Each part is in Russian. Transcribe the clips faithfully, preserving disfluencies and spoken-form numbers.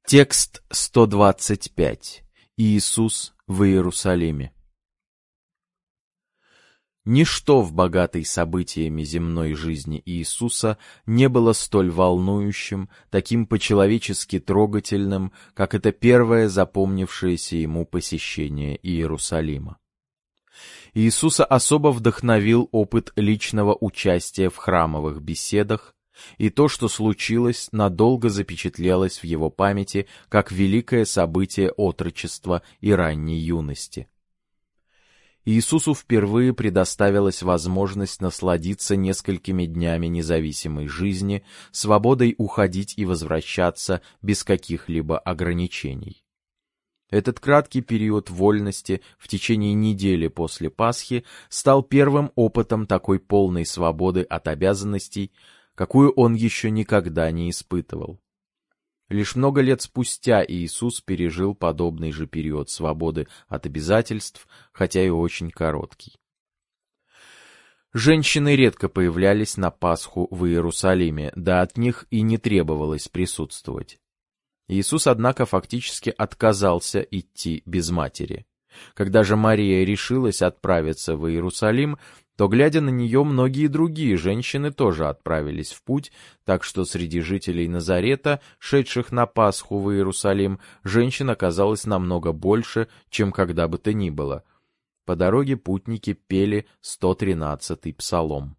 Текст сто двадцать пять. Иисус в Иерусалиме. Ничто в богатой событиями земной жизни Иисуса не было столь волнующим, таким по-человечески трогательным, как это первое запомнившееся ему посещение Иерусалима. Иисуса особо вдохновил опыт личного участия в храмовых беседах, и то, что случилось, надолго запечатлелось в его памяти как великое событие отрочества и ранней юности. Иисусу впервые предоставилась возможность насладиться несколькими днями независимой жизни, свободой уходить и возвращаться без каких-либо ограничений. Этот краткий период вольности в течение недели после Пасхи стал первым опытом такой полной свободы от обязанностей, какую он еще никогда не испытывал. Лишь много лет спустя Иисус пережил подобный же период свободы от обязательств, хотя и очень короткий. Женщины редко появлялись на Пасху в Иерусалиме, да от них и не требовалось присутствовать. Иисус, однако, фактически отказался идти без матери. Когда же Мария решилась отправиться в Иерусалим, то, глядя на нее, многие другие женщины тоже отправились в путь, так что среди жителей Назарета, шедших на Пасху в Иерусалим, женщин оказалось намного больше, чем когда бы то ни было. По дороге путники пели сто тринадцатый псалом.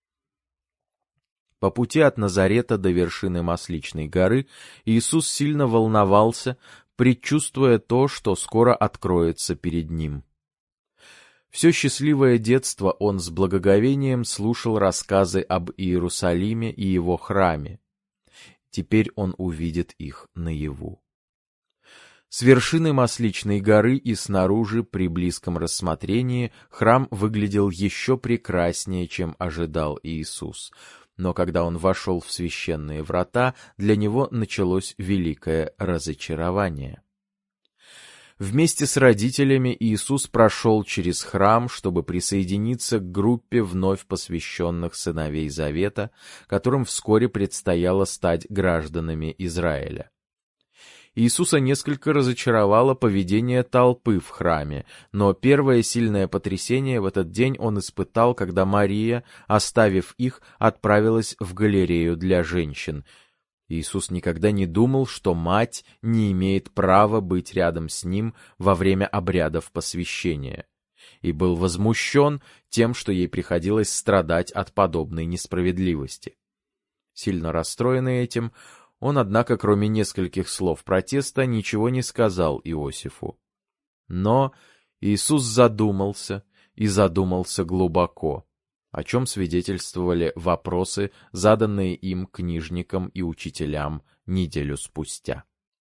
По пути от Назарета до вершины Масличной горы Иисус сильно волновался, предчувствуя то, что скоро откроется перед ним. Все счастливое детство он с благоговением слушал рассказы об Иерусалиме и его храме. Теперь он увидит их наяву. С вершины Масличной горы и снаружи при близком рассмотрении храм выглядел еще прекраснее, чем ожидал Иисус. Но когда он вошел в священные врата, для него началось великое разочарование. Вместе с родителями Иисус прошел через храм, чтобы присоединиться к группе вновь посвященных сыновей Завета, которым вскоре предстояло стать гражданами Израиля. Иисуса несколько разочаровало поведение толпы в храме, но первое сильное потрясение в этот день он испытал, когда Мария, оставив их, отправилась в галерею для женщин. Иисус никогда не думал, что мать не имеет права быть рядом с ним во время обрядов посвящения, и был возмущен тем, что ей приходилось страдать от подобной несправедливости. Сильно расстроенный этим, он, однако, кроме нескольких слов протеста, ничего не сказал Иосифу. Но Иисус задумался, и задумался глубоко, о чем свидетельствовали вопросы, заданные им книжникам и учителям неделю спустя.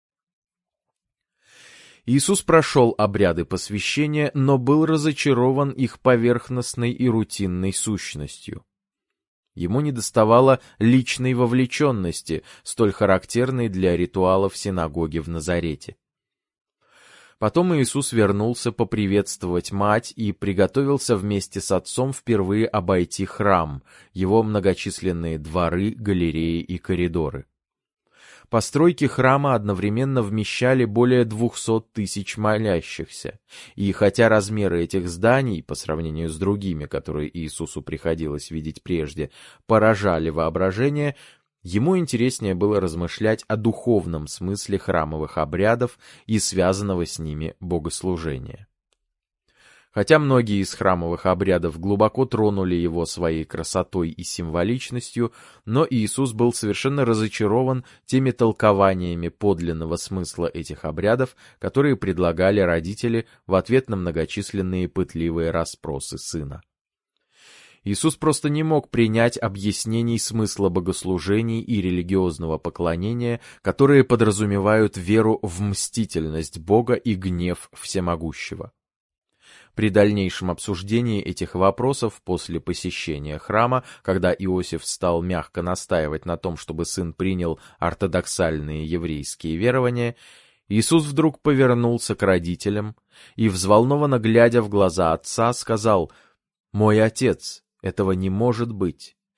Иисус прошел обряды посвящения, но был разочарован их поверхностной и рутинной сущностью. Ему недоставало личной вовлеченности, столь характерной для ритуалов синагоги в Назарете. Потом Иисус вернулся поприветствовать мать и приготовился вместе с отцом впервые обойти храм, его многочисленные дворы, галереи и коридоры. Постройки храма одновременно вмещали более двухсот тысяч молящихся, и хотя размеры этих зданий, по сравнению с другими, которые Иисусу приходилось видеть прежде, поражали воображение, ему интереснее было размышлять о духовном смысле храмовых обрядов и связанного с ними богослужения. Хотя многие из храмовых обрядов глубоко тронули его своей красотой и символичностью, но Иисус был совершенно разочарован теми толкованиями подлинного смысла этих обрядов, которые предлагали родители в ответ на многочисленные пытливые расспросы сына. Иисус просто не мог принять объяснений смысла богослужений и религиозного поклонения, которые подразумевают веру в мстительность Бога и гнев Всемогущего. При дальнейшем обсуждении этих вопросов после посещения храма, когда Иосиф стал мягко настаивать на том, чтобы сын принял ортодоксальные еврейские верования, Иисус вдруг повернулся к родителям и, взволнованно глядя в глаза отца, сказал: «Мой отец, этого не может быть.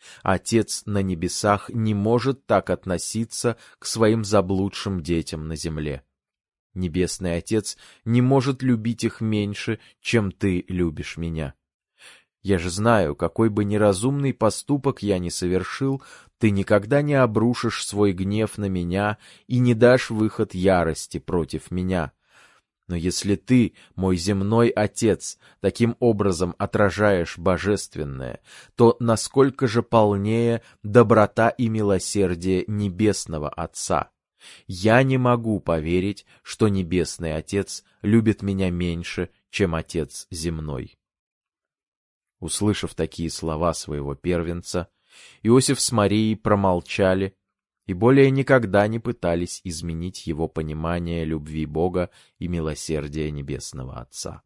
Отец на небесах не может так относиться к своим заблудшим детям на земле. Небесный Отец не может любить их меньше, чем ты любишь меня. Я же знаю, какой бы неразумный поступок я ни совершил, ты никогда не обрушишь свой гнев на меня и не дашь выход ярости против меня. Но если ты, мой земной Отец, таким образом отражаешь божественное, то насколько же полнее доброта и милосердие Небесного Отца? Я не могу поверить, что Небесный Отец любит меня меньше, чем Отец земной. Услышав такие слова своего первенца, Иосиф с Марией промолчали и более никогда не пытались изменить его понимание любви Бога и милосердия Небесного Отца.